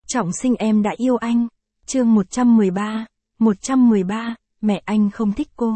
Trọng sinh em đã yêu anh. Chương 113, mẹ anh không thích cô.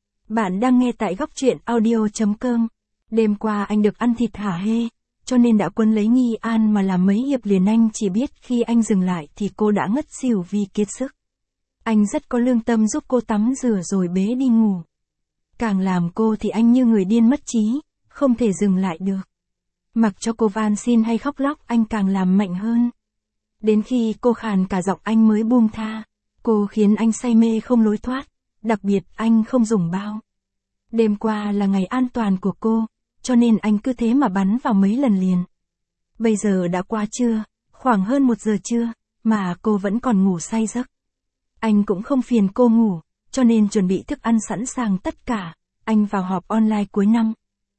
Bạn đang nghe tại góc truyện audio.com. Đêm qua anh được ăn thịt hả hê, cho nên đã quấn lấy Nghi An mà làm mấy hiệp liền. Anh chỉ biết khi anh dừng lại thì cô đã ngất xỉu vì kiệt sức. Anh rất có lương tâm giúp cô tắm rửa rồi bế đi ngủ. Càng làm cô thì anh như người điên mất trí, không thể dừng lại được. Mặc cho cô van xin hay khóc lóc anh càng làm mạnh hơn. Đến khi cô khàn cả giọng anh mới buông tha. Cô khiến anh say mê không lối thoát, đặc biệt anh không dùng bao. Đêm qua là ngày an toàn của cô, cho nên anh cứ thế mà bắn vào mấy lần liền. Bây giờ đã qua trưa, khoảng hơn 1 giờ trưa, mà cô vẫn còn ngủ say giấc. Anh cũng không phiền cô ngủ, cho nên chuẩn bị thức ăn sẵn sàng tất cả. Anh vào họp online cuối năm.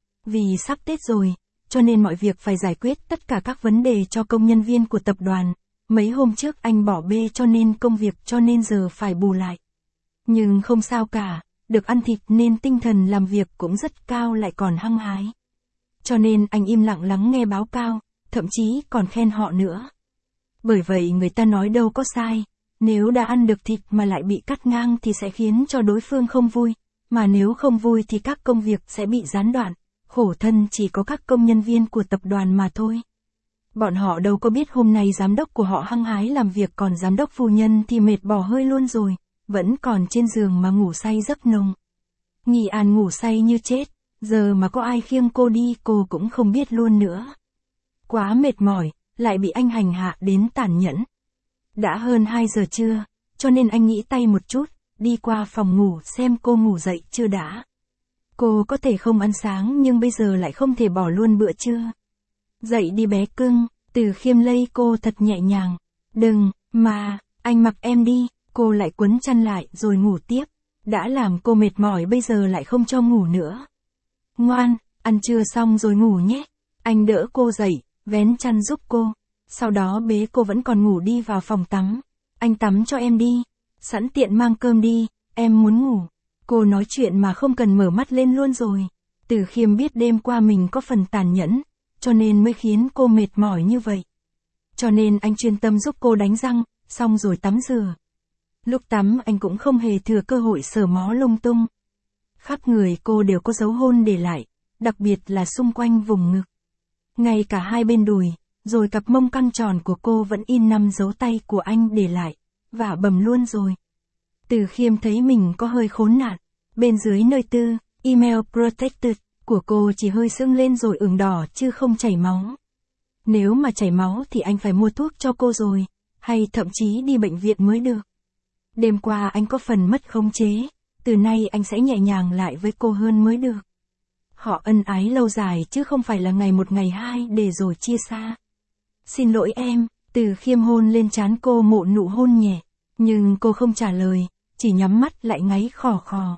Vì sắp Tết rồi, cho nên mọi việc phải giải quyết tất cả các vấn đề cho công nhân viên của tập đoàn. Mấy hôm trước anh bỏ bê cho nên công việc cho nên giờ phải bù lại. Nhưng không sao cả, được ăn thịt nên tinh thần làm việc cũng rất cao lại còn hăng hái. Cho nên anh im lặng lắng nghe báo cáo, thậm chí còn khen họ nữa. Bởi vậy người ta nói đâu có sai, nếu đã ăn được thịt mà lại bị cắt ngang thì sẽ khiến cho đối phương không vui, mà nếu không vui thì các công việc sẽ bị gián đoạn, khổ thân chỉ có các công nhân viên của tập đoàn mà thôi. Bọn họ đâu có biết hôm nay giám đốc của họ hăng hái làm việc còn giám đốc phu nhân thì mệt bỏ hơi luôn rồi, vẫn còn trên giường mà ngủ say giấc nồng. Nghi An ngủ say như chết, giờ mà có ai khiêng cô đi cô cũng không biết luôn nữa. Quá mệt mỏi, lại bị anh hành hạ đến tàn nhẫn. Đã hơn 2 giờ trưa, cho nên anh nghĩ tay một chút, đi qua phòng ngủ xem cô ngủ dậy chưa đã. Cô có thể không ăn sáng nhưng bây giờ lại không thể bỏ luôn bữa trưa. Dậy đi bé cưng, Từ Khiêm lay cô thật nhẹ nhàng. Đừng, mà, anh mặc em đi, cô lại quấn chăn lại rồi ngủ tiếp. Đã làm cô mệt mỏi bây giờ lại không cho ngủ nữa. Ngoan, ăn trưa xong rồi ngủ nhé. Anh đỡ cô dậy, vén chăn giúp cô. Sau đó bế cô vẫn còn ngủ đi vào phòng tắm. Anh tắm cho em đi, sẵn tiện mang cơm đi, em muốn ngủ. Cô nói chuyện mà không cần mở mắt lên luôn rồi. Từ Khiêm biết đêm qua mình có phần tàn nhẫn, cho nên mới khiến cô mệt mỏi như vậy. Cho nên anh chuyên tâm giúp cô đánh răng, xong rồi tắm rửa. Lúc tắm anh cũng không hề thừa cơ hội sờ mó lung tung. Khắp người cô đều có dấu hôn để lại, đặc biệt là xung quanh vùng ngực. Ngay cả hai bên đùi, rồi cặp mông căng tròn của cô vẫn in 5 dấu tay của anh để lại, vả bầm luôn rồi. Từ Khiêm thấy mình có hơi khốn nạn, bên dưới nơi tư, email protected của cô chỉ hơi sưng lên rồi ửng đỏ chứ không chảy máu. Nếu mà chảy máu thì anh phải mua thuốc cho cô rồi, hay thậm chí đi bệnh viện mới được. Đêm qua anh có phần mất khống chế, từ nay anh sẽ nhẹ nhàng lại với cô hơn mới được. Họ ân ái lâu dài chứ không phải là ngày một ngày hai để rồi chia xa. Xin lỗi em, Từ Khiêm hôn lên trán cô một nụ hôn nhẹ, nhưng cô không trả lời, chỉ nhắm mắt lại ngáy khò khò.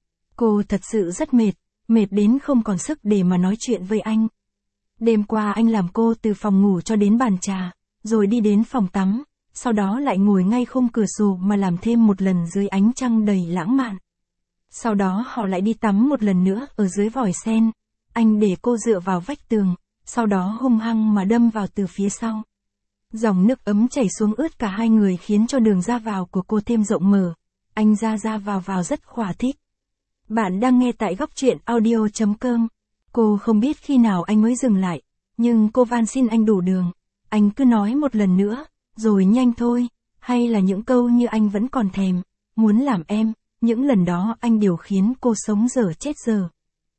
Cô thật sự rất mệt đến không còn sức để mà nói chuyện với anh. Đêm qua anh làm cô từ phòng ngủ cho đến bàn trà, rồi đi đến phòng tắm, sau đó lại ngồi ngay khung cửa sổ mà làm thêm một lần dưới ánh trăng đầy lãng mạn. Sau đó họ lại đi tắm một lần nữa ở dưới vòi sen. Anh để cô dựa vào vách tường, sau đó hung hăng mà đâm vào từ phía sau. Dòng nước ấm chảy xuống ướt cả hai người khiến cho đường ra vào của cô thêm rộng mở. Anh ra vào rất khỏa thích. Bạn đang nghe tại góc truyện audio.com. Cô không biết khi nào anh mới dừng lại, nhưng cô van xin anh đủ đường. Anh cứ nói một lần nữa, rồi nhanh thôi, hay là những câu như anh vẫn còn thèm, muốn làm em, những lần đó anh đều khiến cô sống dở chết dở.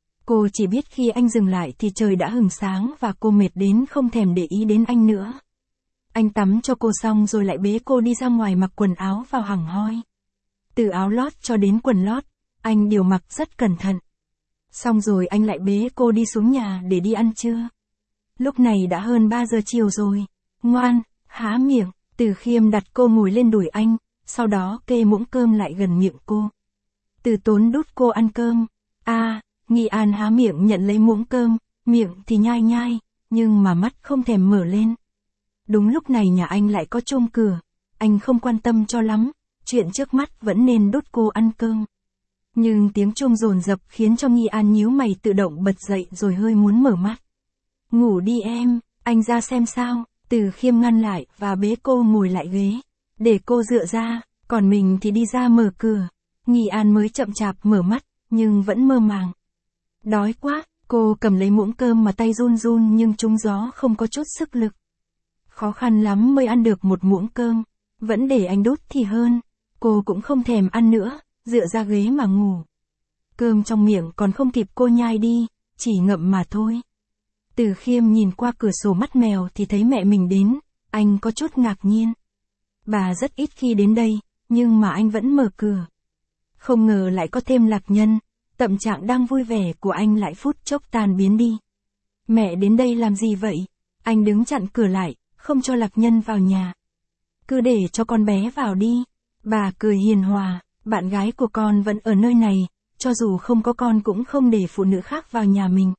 Cô chỉ biết khi anh dừng lại thì trời đã hừng sáng và cô mệt đến không thèm để ý đến anh nữa. Anh tắm cho cô xong rồi lại bế cô đi ra ngoài mặc quần áo vào hẳn hoi. Từ áo lót cho đến quần lót, anh đều mặc rất cẩn thận. Xong rồi anh lại bế cô đi xuống nhà để đi ăn trưa. Lúc này đã hơn 3 giờ chiều rồi. Ngoan, há miệng, Từ Khiêm đặt cô ngồi lên đùi anh, sau đó kê muỗng cơm lại gần miệng cô. Từ Tốn đút cô ăn cơm. Nghi An há miệng nhận lấy muỗng cơm, miệng thì nhai nhai, nhưng mà mắt không thèm mở lên. Đúng lúc này nhà anh lại có chuông cửa, anh không quan tâm cho lắm, chuyện trước mắt vẫn nên đút cô ăn cơm. Nhưng tiếng chuông dồn dập khiến cho Nghi An nhíu mày tự động bật dậy rồi hơi muốn mở mắt. Ngủ đi em, anh ra xem sao, Từ Khiêm ngăn lại và bế cô ngồi lại ghế, để cô dựa ra, còn mình thì đi ra mở cửa. Nghi An mới chậm chạp mở mắt, nhưng vẫn mơ màng. Đói quá, cô cầm lấy muỗng cơm mà tay run run nhưng trúng gió không có chút sức lực. Khó khăn lắm mới ăn được một muỗng cơm, vẫn để anh đút thì hơn. Cô cũng không thèm ăn nữa, dựa ra ghế mà ngủ. Cơm trong miệng còn không kịp cô nhai đi, chỉ ngậm mà thôi. Từ Khiêm nhìn qua cửa sổ mắt mèo thì thấy mẹ mình đến, anh có chút ngạc nhiên. Bà rất ít khi đến đây, nhưng mà anh vẫn mở cửa. Không ngờ lại có thêm Lạc Nhân, tâm trạng đang vui vẻ của anh lại phút chốc tan biến đi. Mẹ đến đây làm gì vậy? Anh đứng chặn cửa lại, không cho Lạc Nhân vào nhà. Cứ để cho con bé vào đi. Bà cười hiền hòa, bạn gái của con vẫn ở nơi này, cho dù không có con cũng không để phụ nữ khác vào nhà mình.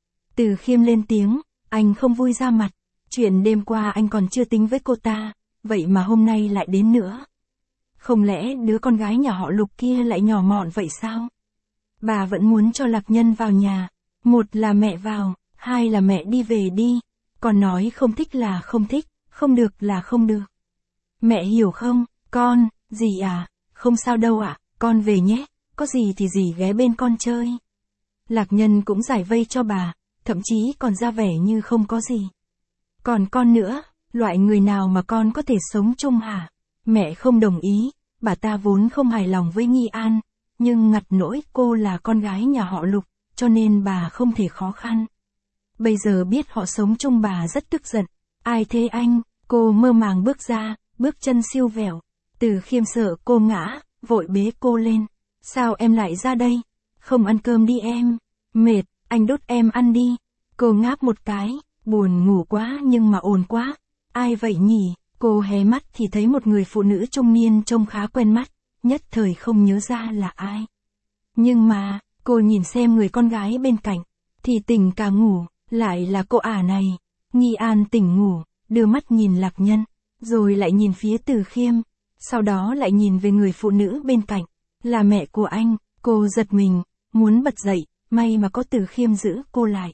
Từ Khiêm lên tiếng, anh không vui ra mặt. Chuyện đêm qua anh còn chưa tính với cô ta, vậy mà hôm nay lại đến nữa. Không lẽ đứa con gái nhà họ Lục kia lại nhỏ mọn vậy sao? Bà vẫn muốn cho Lạc Nhân vào nhà. Một là mẹ vào, hai là mẹ đi về đi. Còn nói không thích là không thích, không được là không được. Mẹ hiểu không, con, gì à? Không sao đâu ạ, con về nhé, có gì thì dì ghé bên con chơi. Lạc Nhân cũng giải vây cho bà, thậm chí còn ra vẻ như không có gì. Còn con nữa, loại người nào mà con có thể sống chung hả? Mẹ không đồng ý, bà ta vốn không hài lòng với Nghi An, nhưng ngặt nỗi cô là con gái nhà họ Lục, cho nên bà không thể khó khăn. Bây giờ biết họ sống chung bà rất tức giận. Ai thế anh? Cô mơ màng bước ra, bước chân siêu vẹo. Từ Khiêm sợ cô ngã, vội bế cô lên. Sao em lại ra đây? Không ăn cơm đi em. Mệt, anh đút em ăn đi. Cô ngáp một cái, buồn ngủ quá nhưng mà ồn quá. Ai vậy nhỉ? Cô hé mắt thì thấy một người phụ nữ trung niên trông khá quen mắt, nhất thời không nhớ ra là ai. Nhưng mà, cô nhìn xem người con gái bên cạnh, thì tỉnh cả ngủ, lại là cô ả này. Nghi An tỉnh ngủ, đưa mắt nhìn Lạc Nhân, rồi lại nhìn phía Từ Khiêm, sau đó lại nhìn về người phụ nữ bên cạnh, là mẹ của anh. Cô giật mình, muốn bật dậy, may mà có Từ Khiêm giữ cô lại.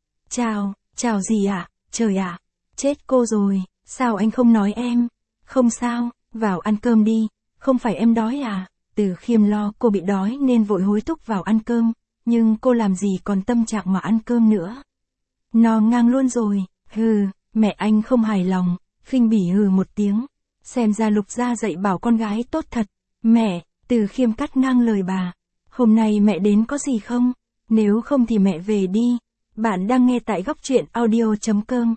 Chào gì ạ? Trời ạ, chết cô rồi, sao anh không nói em? Không sao, vào ăn cơm đi, không phải em đói à? Từ Khiêm lo cô bị đói nên vội hối thúc vào ăn cơm, nhưng cô làm gì còn tâm trạng mà ăn cơm nữa. No ngang luôn rồi, mẹ anh không hài lòng, khinh bỉ một tiếng. Xem ra Lục gia dạy bảo con gái tốt thật. Mẹ, Từ Khiêm cắt ngang lời bà. Hôm nay mẹ đến có gì không? Nếu không thì mẹ về đi. Bạn đang nghe tại góc truyện audio.com.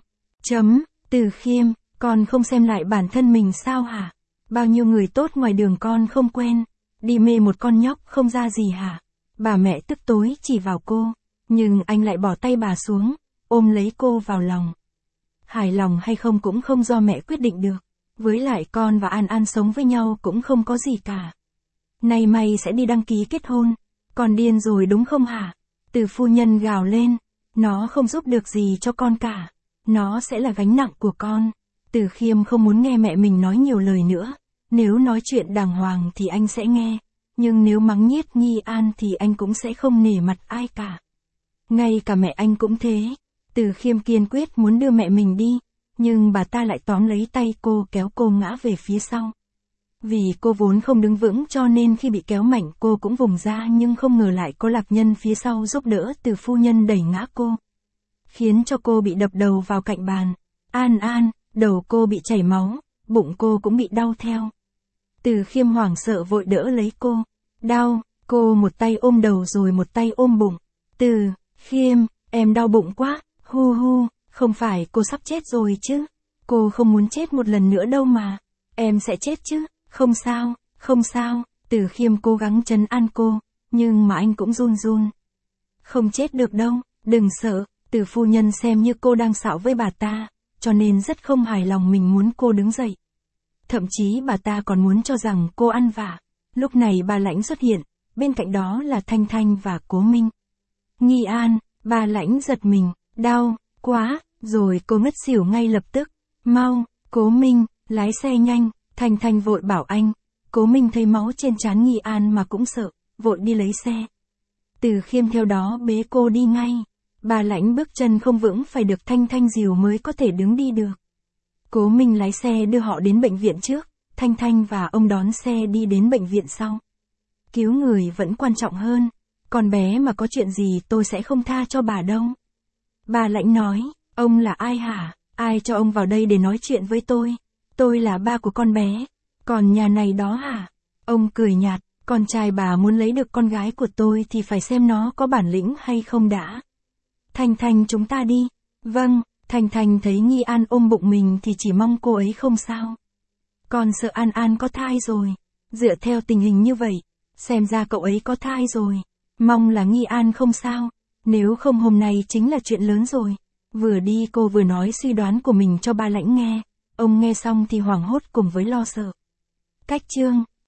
Từ Khiêm, con không xem lại bản thân mình sao hả? Bao nhiêu người tốt ngoài đường con không quen. Đi mê một con nhóc không ra gì hả? Bà mẹ tức tối chỉ vào cô. Nhưng anh lại bỏ tay bà xuống, ôm lấy cô vào lòng. Hài lòng hay không cũng không do mẹ quyết định được. Với lại con và An An sống với nhau cũng không có gì cả. Nay mày sẽ đi đăng ký kết hôn. Con điên rồi đúng không hả? Từ phu nhân gào lên. Nó không giúp được gì cho con cả. Nó sẽ là gánh nặng của con. Từ Khiêm không muốn nghe mẹ mình nói nhiều lời nữa. Nếu nói chuyện đàng hoàng thì anh sẽ nghe. Nhưng nếu mắng nhiếc Nghi An thì anh cũng sẽ không nể mặt ai cả. Ngay cả mẹ anh cũng thế. Từ Khiêm kiên quyết muốn đưa mẹ mình đi. Nhưng bà ta lại tóm lấy tay cô kéo cô ngã về phía sau. Vì cô vốn không đứng vững cho nên khi bị kéo mạnh cô cũng vùng ra, nhưng không ngờ lại có Lạc Nhân phía sau giúp đỡ Từ phu nhân đẩy ngã cô. Khiến cho cô bị đập đầu vào cạnh bàn. An, đầu cô bị chảy máu, bụng cô cũng bị đau theo. Từ Khiêm hoảng sợ vội đỡ lấy cô. Đau, cô một tay ôm đầu rồi một tay ôm bụng. Từ Khiêm, em đau bụng quá, không phải cô sắp chết rồi chứ. Cô không muốn chết một lần nữa đâu mà. Em sẽ chết chứ, không sao. Từ Khiêm cố gắng trấn an cô, nhưng mà anh cũng run. Không chết được đâu, đừng sợ. Từ phu nhân xem như cô đang xạo với bà ta, cho nên rất không hài lòng mình muốn cô đứng dậy. Thậm chí bà ta còn muốn cho rằng cô ăn vạ. Lúc này bà Lãnh xuất hiện, bên cạnh đó là Thanh Thanh và Cố Minh. Nghi An, bà Lãnh giật mình, đau quá, rồi cô ngất xỉu ngay lập tức. Mau, Cố Minh, lái xe nhanh. Thanh Thanh vội bảo anh. Cố Minh thấy máu trên trán Nghi An mà cũng sợ, vội đi lấy xe. Từ Khiêm theo đó bế cô đi ngay. Bà Lãnh bước chân không vững phải được Thanh Thanh dìu mới có thể đứng đi được. Cố Minh lái xe đưa họ đến bệnh viện trước, Thanh Thanh và ông đón xe đi đến bệnh viện sau. Cứu người vẫn quan trọng hơn. Con bé mà có chuyện gì tôi sẽ không tha cho bà đâu. Bà Lãnh nói, ông là ai hả? Ai cho ông vào đây để nói chuyện với tôi? Tôi là ba của con bé. Còn nhà này đó hả? Ông cười nhạt, con trai bà muốn lấy được con gái của tôi thì phải xem nó có bản lĩnh hay không đã. Thanh Thanh chúng ta đi. Vâng, Thanh Thanh thấy Nghi An ôm bụng mình thì chỉ mong cô ấy không sao. Con sợ An An có thai rồi. Dựa theo tình hình như vậy, xem ra cậu ấy có thai rồi. Mong là Nghi An không sao. Nếu không hôm nay chính là chuyện lớn rồi. Vừa đi cô vừa nói suy đoán của mình cho ba Lãnh nghe. Ông nghe xong thì hoảng hốt cùng với lo sợ. Cách chương